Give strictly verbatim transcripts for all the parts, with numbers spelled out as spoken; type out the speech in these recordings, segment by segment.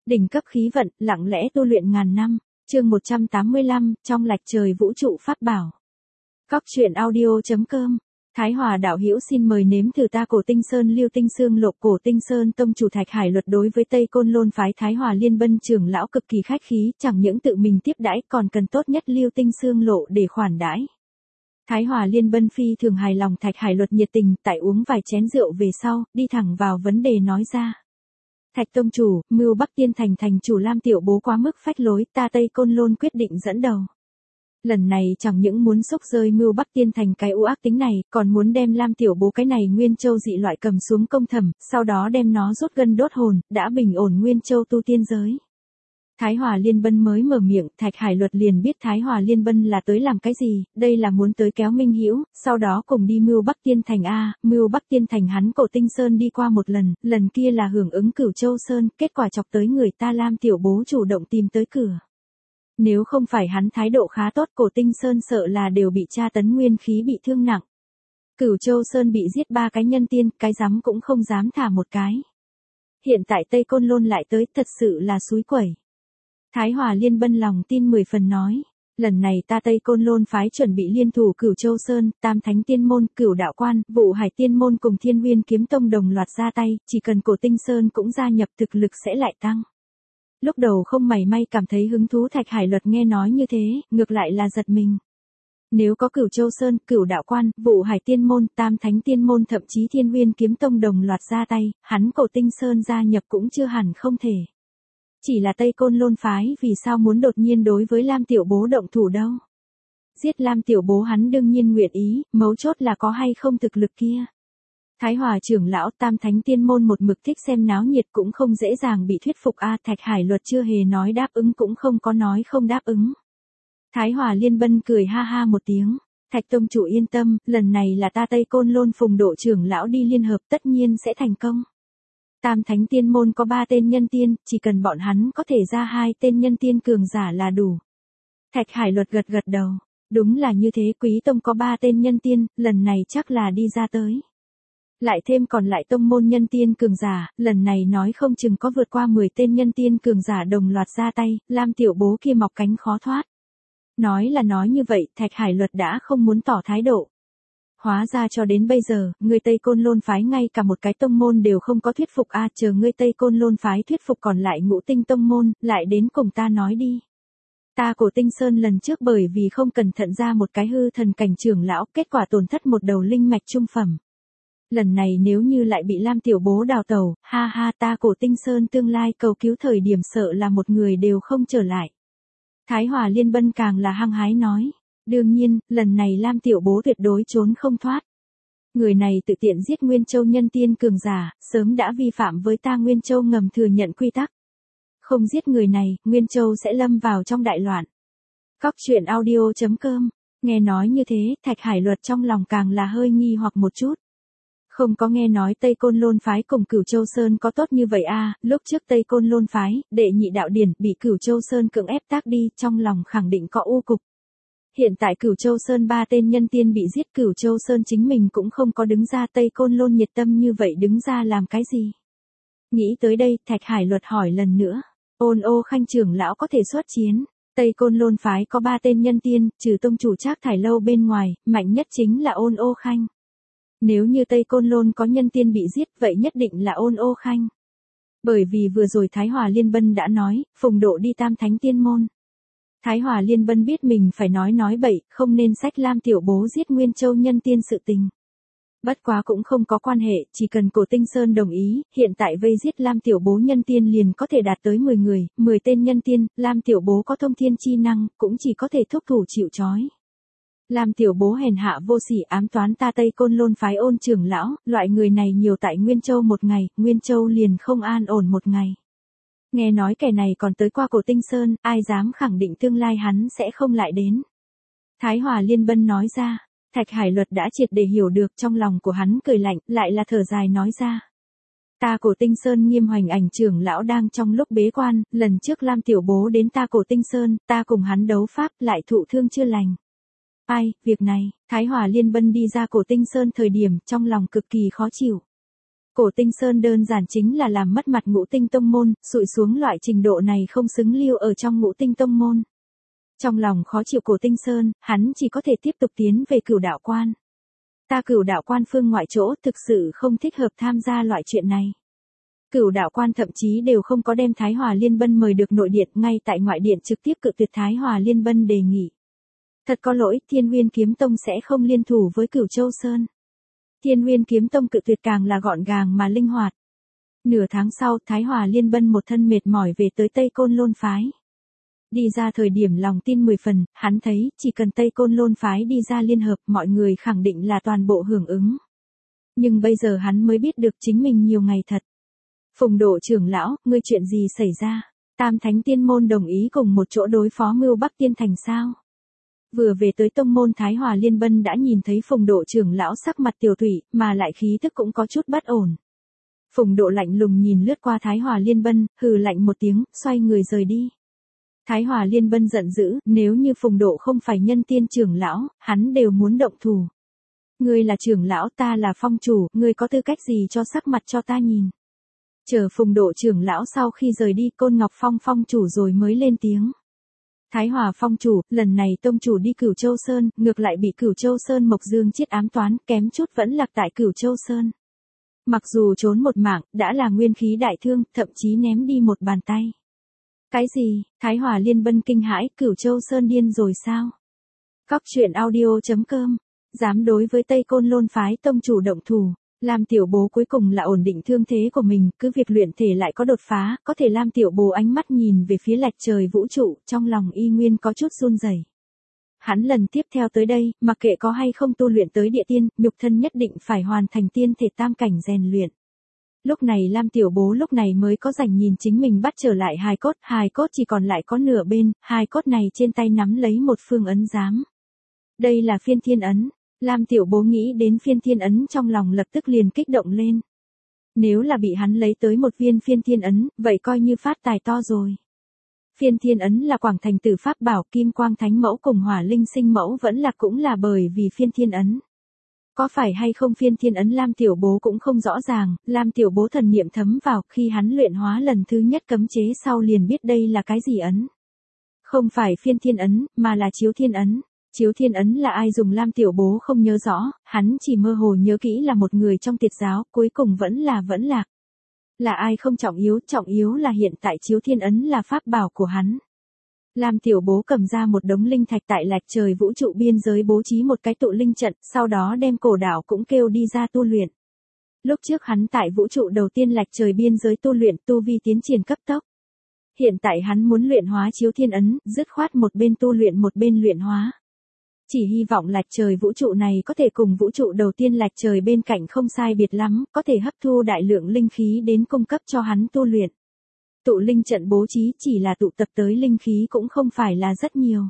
Đỉnh cấp khí vận, lặng lẽ tu luyện ngàn năm. Chương một trăm tám mươi lăm, trong lạch trời vũ trụ pháp bảo. Cóc truyện audio chấm com. Thái Hòa đạo hữu xin mời nếm thử ta Cổ Tinh Sơn Lưu Tinh Xương Lộ. Cổ Tinh Sơn tông chủ Thạch Hải Luật đối với Tây Côn Lôn phái Thái Hòa Liên Bân trưởng lão cực kỳ khách khí, chẳng những tự mình tiếp đãi còn cần tốt nhất Lưu Tinh Xương Lộ để khoản đãi. Thái Hòa Liên Bân phi thường hài lòng. Thạch Hải Luật nhiệt tình, tại uống vài chén rượu về sau, đi thẳng vào vấn đề nói ra. Thạch tông chủ, mưu Bắc Tiên Thành thành chủ Lam Tiểu Bố quá mức phách lối, ta Tây Côn Lôn quyết định dẫn đầu. Lần này chẳng những muốn xúc rơi mưu Bắc Tiên Thành cái u ác tính này, còn muốn đem Lam Tiểu Bố cái này Nguyên Châu dị loại cầm xuống công thẩm, sau đó đem nó rút gân đốt hồn, đã bình ổn Nguyên Châu tu tiên giới. Thái Hòa Liên Bân mới mở miệng, Thạch Hải Luật liền biết Thái Hòa Liên Bân là tới làm cái gì, đây là muốn tới kéo Minh Hữu, sau đó cùng đi mưu Bắc Tiên Thành a, mưu Bắc Tiên Thành hắn Cổ Tinh Sơn đi qua một lần, lần kia là hưởng ứng Cửu Châu Sơn, kết quả chọc tới người ta Lam Tiểu Bố chủ động tìm tới cửa. Nếu không phải hắn thái độ khá tốt, Cổ Tinh Sơn sợ là đều bị tra tấn nguyên khí bị thương nặng. Cửu Châu Sơn bị giết ba cái nhân tiên, cái rắm cũng không dám thả một cái. Hiện tại Tây Côn Lôn lại tới, thật sự là xúi quẩy. Thái Hòa Liên Bân lòng tin mười phần nói, lần này ta Tây Côn Lôn phái chuẩn bị liên thủ Cửu Châu Sơn, Tam Thánh Tiên Môn, Cửu Đạo Quan, Vụ Hải Tiên Môn cùng Thiên Nguyên Kiếm Tông đồng loạt ra tay, chỉ cần Cổ Tinh Sơn cũng gia nhập thực lực sẽ lại tăng. Lúc đầu không mảy may cảm thấy hứng thú Thạch Hải Luật nghe nói như thế, ngược lại là giật mình. Nếu có Cửu Châu Sơn, Cửu Đạo Quan, Vụ Hải Tiên Môn, Tam Thánh Tiên Môn thậm chí Thiên Nguyên Kiếm Tông đồng loạt ra tay, hắn Cổ Tinh Sơn gia nhập cũng chưa hẳn không thể. Chỉ là Tây Côn Lôn phái vì sao muốn đột nhiên đối với Lam Tiểu Bố động thủ đâu. Giết Lam Tiểu Bố hắn đương nhiên nguyện ý, mấu chốt là có hay không thực lực kia. Thái Hòa trưởng lão Tam Thánh Tiên Môn một mực thích xem náo nhiệt cũng không dễ dàng bị thuyết phục a. Thạch Hải Luật chưa hề nói đáp ứng cũng không có nói không đáp ứng. Thái Hòa Liên Bân cười ha ha một tiếng, Thạch tông chủ yên tâm, lần này là ta Tây Côn Lôn phùng độ trưởng lão đi liên hợp tất nhiên sẽ thành công. Tam Thánh Tiên Môn có ba tên nhân tiên, chỉ cần bọn hắn có thể ra hai tên nhân tiên cường giả là đủ. Thạch Hải Luật gật gật đầu, đúng là như thế, Quý Tông có ba tên nhân tiên, lần này chắc là đi ra tới. Lại thêm còn lại tông môn nhân tiên cường giả, lần này nói không chừng có vượt qua mười tên nhân tiên cường giả đồng loạt ra tay, Lam Tiểu Bố kia mọc cánh khó thoát. Nói là nói như vậy, Thạch Hải Luật đã không muốn tỏ thái độ. Hóa ra cho đến bây giờ, người Tây Côn Lôn phái ngay cả một cái tông môn đều không có thuyết phục a, à, chờ ngươi Tây Côn Lôn phái thuyết phục còn lại ngũ tinh tông môn, lại đến cùng ta nói đi. Ta Cổ Tinh Sơn lần trước bởi vì không cẩn thận ra một cái hư thần cảnh trưởng lão, kết quả tổn thất một đầu linh mạch trung phẩm. Lần này nếu như lại bị Lam Tiểu Bố đào tẩu, ha ha, ta Cổ Tinh Sơn tương lai cầu cứu thời điểm sợ là một người đều không trở lại. Thái Hòa Liên Bân càng là hăng hái nói. Đương nhiên, lần này Lam Tiểu Bố tuyệt đối trốn không thoát. Người này tự tiện giết Nguyên Châu nhân tiên cường giả, sớm đã vi phạm với ta Nguyên Châu ngầm thừa nhận quy tắc. Không giết người này, Nguyên Châu sẽ lâm vào trong đại loạn. Cóc truyện audio chấm com. Nghe nói như thế, Thạch Hải Luật trong lòng càng là hơi nghi hoặc một chút. Không có nghe nói Tây Côn Lôn phái cùng Cửu Châu Sơn có tốt như vậy a, à, lúc trước Tây Côn Lôn phái, đệ nhị đạo điển bị Cửu Châu Sơn cưỡng ép tác đi, trong lòng khẳng định có u cục. Hiện tại Cửu Châu Sơn ba tên nhân tiên bị giết, Cửu Châu Sơn chính mình cũng không có đứng ra, Tây Côn Lôn nhiệt tâm như vậy đứng ra làm cái gì. Nghĩ tới đây, Thạch Hải Luật hỏi lần nữa, Ôn Ô Khanh trưởng lão có thể xuất chiến, Tây Côn Lôn phái có ba tên nhân tiên, trừ tông chủ Trác Thải Lâu bên ngoài, mạnh nhất chính là Ôn Ô Khanh. Nếu như Tây Côn Lôn có nhân tiên bị giết, vậy nhất định là Ôn Ô Khanh. Bởi vì vừa rồi Thái Hòa Liên Bân đã nói, phùng độ đi Tam Thánh Tiên Môn. Thái Hòa Liên Bân biết mình phải nói nói bậy, không nên xách Lam Tiểu Bố giết Nguyên Châu nhân tiên sự tình. Bất quá cũng không có quan hệ, chỉ cần Cổ Tinh Sơn đồng ý, hiện tại vây giết Lam Tiểu Bố nhân tiên liền có thể đạt tới mười người, mười tên nhân tiên, Lam Tiểu Bố có thông thiên chi năng, cũng chỉ có thể thúc thủ chịu trói. Lam Tiểu Bố hèn hạ vô sỉ ám toán ta Tây Côn Lôn phái Ôn trưởng lão, loại người này nhiều tại Nguyên Châu một ngày, Nguyên Châu liền không an ổn một ngày. Nghe nói kẻ này còn tới qua Cổ Tinh Sơn, ai dám khẳng định tương lai hắn sẽ không lại đến. Thái Hòa Liên Bân nói ra, Thạch Hải Luật đã triệt để hiểu được, trong lòng của hắn cười lạnh, lại là thở dài nói ra. Ta Cổ Tinh Sơn Nghiêm Hoành Ảnh trưởng lão đang trong lúc bế quan, lần trước Lam Tiểu Bố đến ta Cổ Tinh Sơn, ta cùng hắn đấu pháp lại thụ thương chưa lành. Ai, việc này, Thái Hòa Liên Bân đi ra Cổ Tinh Sơn thời điểm, trong lòng cực kỳ khó chịu. Cổ Tinh Sơn đơn giản chính là làm mất mặt Ngũ Tinh tông môn, xụi xuống loại trình độ này không xứng lưu ở trong Ngũ Tinh tông môn. Trong lòng khó chịu Cổ Tinh Sơn, hắn chỉ có thể tiếp tục tiến về Cửu Đạo Quan. Ta Cửu Đạo Quan phương ngoại chỗ thực sự không thích hợp tham gia loại chuyện này. Cửu Đạo Quan thậm chí đều không có đem Thái Hòa Liên Bân mời được nội điện, ngay tại ngoại điện trực tiếp cự tuyệt Thái Hòa Liên Bân đề nghị. Thật có lỗi, Thiên Nguyên Kiếm Tông sẽ không liên thủ với Cửu Châu Sơn. Thiên Nguyên Kiếm Tông cự tuyệt càng là gọn gàng mà linh hoạt. Nửa tháng sau, Thái Hòa Liên Bân một thân mệt mỏi về tới Tây Côn Lôn Phái. Đi ra thời điểm lòng tin mười phần, hắn thấy, chỉ cần Tây Côn Lôn Phái đi ra liên hợp, mọi người khẳng định là toàn bộ hưởng ứng. Nhưng bây giờ hắn mới biết được chính mình nhiều ngày thật. Phùng Độ trưởng lão, ngươi chuyện gì xảy ra? Tam Thánh Tiên Môn đồng ý cùng một chỗ đối phó Mưu Bắc Tiên Thành sao? Vừa về tới tông môn Thái Hòa Liên Bân đã nhìn thấy Phùng Độ trưởng lão sắc mặt tiều tụy, mà lại khí thức cũng có chút bất ổn. Phùng Độ lạnh lùng nhìn lướt qua Thái Hòa Liên Bân, hừ lạnh một tiếng, xoay người rời đi. Thái Hòa Liên Bân giận dữ, nếu như Phùng Độ không phải nhân tiên trưởng lão, hắn đều muốn động thủ. Ngươi là trưởng lão, ta là phong chủ, ngươi có tư cách gì cho sắc mặt cho ta nhìn. Chờ Phùng Độ trưởng lão sau khi rời đi, Côn Ngọc Phong phong chủ rồi mới lên tiếng. Thái Hòa phong chủ, lần này tông chủ đi Cửu Châu Sơn, ngược lại bị Cửu Châu Sơn Mộc Dương chiết ám toán, kém chút vẫn lạc tại Cửu Châu Sơn. Mặc dù trốn một mạng, đã là nguyên khí đại thương, thậm chí ném đi một bàn tay. Cái gì? Thái Hòa Liên Bân kinh hãi, Cửu Châu Sơn điên rồi sao? Cóc truyện audio chấm com, dám đối với Tây Côn Lôn Phái tông chủ động thủ. Lam Tiểu Bố cuối cùng là ổn định thương thế của mình, cứ việc luyện thể lại có đột phá, có thể Lam Tiểu Bố ánh mắt nhìn về phía lạch trời vũ trụ, trong lòng y nguyên có chút run rẩy. Hắn lần tiếp theo tới đây, mặc kệ có hay không tu luyện tới địa tiên, nhục thân nhất định phải hoàn thành tiên thể tam cảnh rèn luyện. Lúc này Lam Tiểu Bố lúc này mới có rảnh nhìn chính mình bắt trở lại hài cốt, hài cốt chỉ còn lại có nửa bên, hài cốt này trên tay nắm lấy một phương ấn giám. Đây là phiên thiên ấn. Lam Tiểu Bố nghĩ đến phiên thiên ấn trong lòng lập tức liền kích động lên. Nếu là bị hắn lấy tới một viên phiên thiên ấn, vậy coi như phát tài to rồi. Phiên thiên ấn là Quảng Thành Tử pháp bảo, Kim Quang Thánh Mẫu cùng Hỏa Linh Sinh Mẫu vẫn là cũng là bởi vì phiên thiên ấn. Có phải hay không phiên thiên ấn Lam Tiểu Bố cũng không rõ ràng, Lam Tiểu Bố thần niệm thấm vào, khi hắn luyện hóa lần thứ nhất cấm chế sau liền biết đây là cái gì ấn. Không phải phiên thiên ấn, mà là chiếu thiên ấn. Chiếu thiên ấn là ai dùng Lam Tiểu Bố không nhớ rõ, hắn chỉ mơ hồ nhớ kỹ là một người trong tiệt giáo, cuối cùng vẫn là vẫn lạc. Là ai không trọng yếu, trọng yếu là hiện tại chiếu thiên ấn là pháp bảo của hắn. Lam Tiểu Bố cầm ra một đống linh thạch tại lạch trời vũ trụ biên giới bố trí một cái tụ linh trận, sau đó đem cổ đảo cũng kêu đi ra tu luyện. Lúc trước hắn tại vũ trụ đầu tiên lạch trời biên giới tu luyện, tu vi tiến triển cấp tốc. Hiện tại hắn muốn luyện hóa chiếu thiên ấn, dứt khoát một bên tu luyện một bên luyện hóa. Chỉ hy vọng lạch trời vũ trụ này có thể cùng vũ trụ đầu tiên lạch trời bên cạnh không sai biệt lắm, có thể hấp thu đại lượng linh khí đến cung cấp cho hắn tu luyện. Tụ linh trận bố trí chỉ là tụ tập tới linh khí cũng không phải là rất nhiều.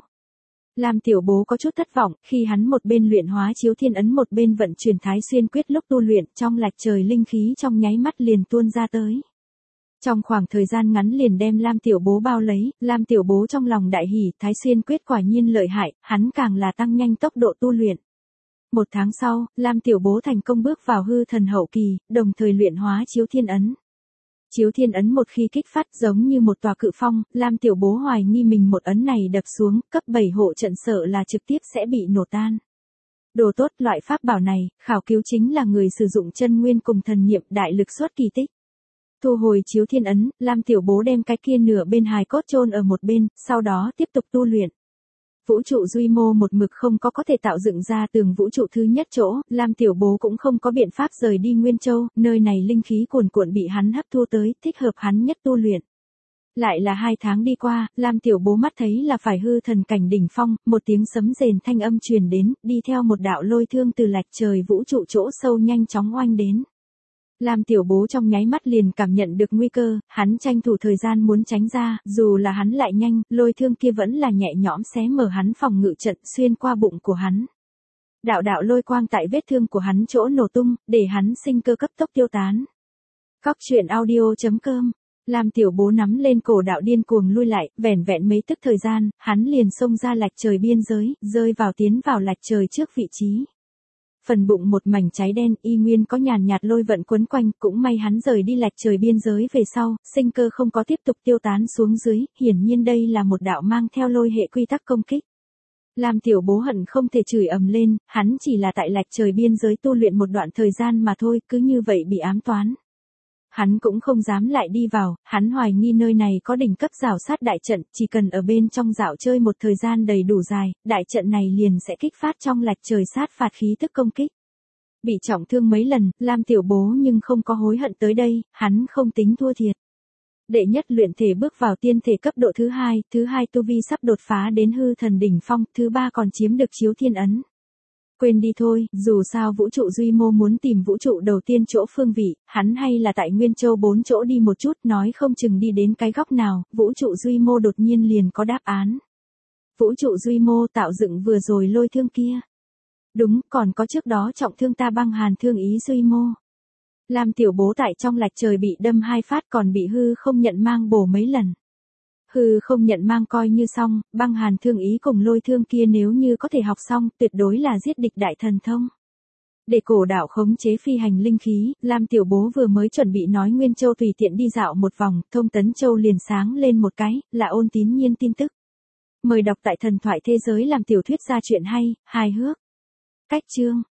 Lam Tiểu Bố có chút thất vọng, khi hắn một bên luyện hóa chiếu thiên ấn một bên vận chuyển thái xuyên quyết lúc tu luyện, trong lạch trời linh khí trong nháy mắt liền tuôn ra tới. Trong khoảng thời gian ngắn liền đem Lam Tiểu Bố bao lấy, Lam Tiểu Bố trong lòng đại hỉ, thái xuyên quyết quả nhiên lợi hại, hắn càng là tăng nhanh tốc độ tu luyện. Một tháng sau, Lam Tiểu Bố thành công bước vào hư thần hậu kỳ, đồng thời luyện hóa chiếu thiên ấn. Chiếu thiên ấn một khi kích phát giống như một tòa cự phong, Lam Tiểu Bố hoài nghi mình một ấn này đập xuống, cấp bảy hộ trận sợ là trực tiếp sẽ bị nổ tan. Đồ tốt, loại pháp bảo này, khảo cứu chính là người sử dụng chân nguyên cùng thần niệm đại lực xuất kỳ tích. Thu hồi chiếu thiên ấn, Lam Tiểu Bố đem cái kia nửa bên hài cốt chôn ở một bên, sau đó tiếp tục tu luyện. Vũ trụ Duy Mô một mực không có có thể tạo dựng ra tường vũ trụ thứ nhất chỗ, Lam Tiểu Bố cũng không có biện pháp rời đi Nguyên Châu, nơi này linh khí cuồn cuộn bị hắn hấp thu tới, thích hợp hắn nhất tu luyện. Lại là hai tháng đi qua, Lam Tiểu Bố mắt thấy là phải hư thần cảnh đỉnh phong, một tiếng sấm rền thanh âm truyền đến, đi theo một đạo lôi thương từ lạch trời vũ trụ chỗ sâu nhanh chóng oanh đến. Lam Tiểu Bố trong nháy mắt liền cảm nhận được nguy cơ, hắn tranh thủ thời gian muốn tránh ra, dù là hắn lại nhanh, lôi thương kia vẫn là nhẹ nhõm xé mở hắn phòng ngự trận xuyên qua bụng của hắn. Đạo đạo lôi quang tại vết thương của hắn chỗ nổ tung, để hắn sinh cơ cấp tốc tiêu tán. Cóc truyện audio chấm com, Lam Tiểu Bố nắm lên cổ đạo điên cuồng lui lại, vẻn vẹn mấy tức thời gian, hắn liền xông ra lạch trời biên giới, rơi vào tiến vào lạch trời trước vị trí. Phần bụng một mảnh cháy đen, y nguyên có nhàn nhạt lôi vận quấn quanh, cũng may hắn rời đi lạch trời biên giới về sau, sinh cơ không có tiếp tục tiêu tán xuống dưới, hiển nhiên đây là một đạo mang theo lôi hệ quy tắc công kích. Lam Tiểu Bố hận không thể chửi ầm lên, hắn chỉ là tại lạch trời biên giới tu luyện một đoạn thời gian mà thôi, cứ như vậy bị ám toán. Hắn cũng không dám lại đi vào, hắn hoài nghi nơi này có đỉnh cấp rào sát đại trận, chỉ cần ở bên trong dạo chơi một thời gian đầy đủ dài, đại trận này liền sẽ kích phát trong lạch trời sát phạt khí tức công kích. Bị trọng thương mấy lần, Lam Tiểu Bố nhưng không có hối hận tới đây, hắn không tính thua thiệt. Đệ nhất luyện thể bước vào tiên thể cấp độ thứ hai, thứ hai tu vi sắp đột phá đến hư thần đỉnh phong, thứ ba còn chiếm được chiếu thiên ấn. Quên đi thôi, dù sao vũ trụ Duy Mô muốn tìm vũ trụ đầu tiên chỗ phương vị, hắn hay là tại Nguyên Châu bốn chỗ đi một chút, nói không chừng đi đến cái góc nào, vũ trụ Duy Mô đột nhiên liền có đáp án. Vũ trụ Duy Mô tạo dựng vừa rồi lôi thương kia. Đúng, còn có trước đó trọng thương ta băng hàn thương ý Duy Mô. Lam Tiểu Bố tại trong lạch trời bị đâm hai phát còn bị hư không nhận mang bổ mấy lần. Hư không nhận mang coi như xong, băng hàn thương ý cùng lôi thương kia nếu như có thể học xong, tuyệt đối là giết địch đại thần thông. Để cổ đạo khống chế phi hành linh khí, Lam Tiểu Bố vừa mới chuẩn bị nói Nguyên Châu tùy tiện đi dạo một vòng, Thông Tấn Châu liền sáng lên một cái, là Ôn Tín Nhiên tin tức. Mời đọc tại Thần Thoại Thế Giới làm tiểu thuyết ra chuyện hay, hài hước. Cách chương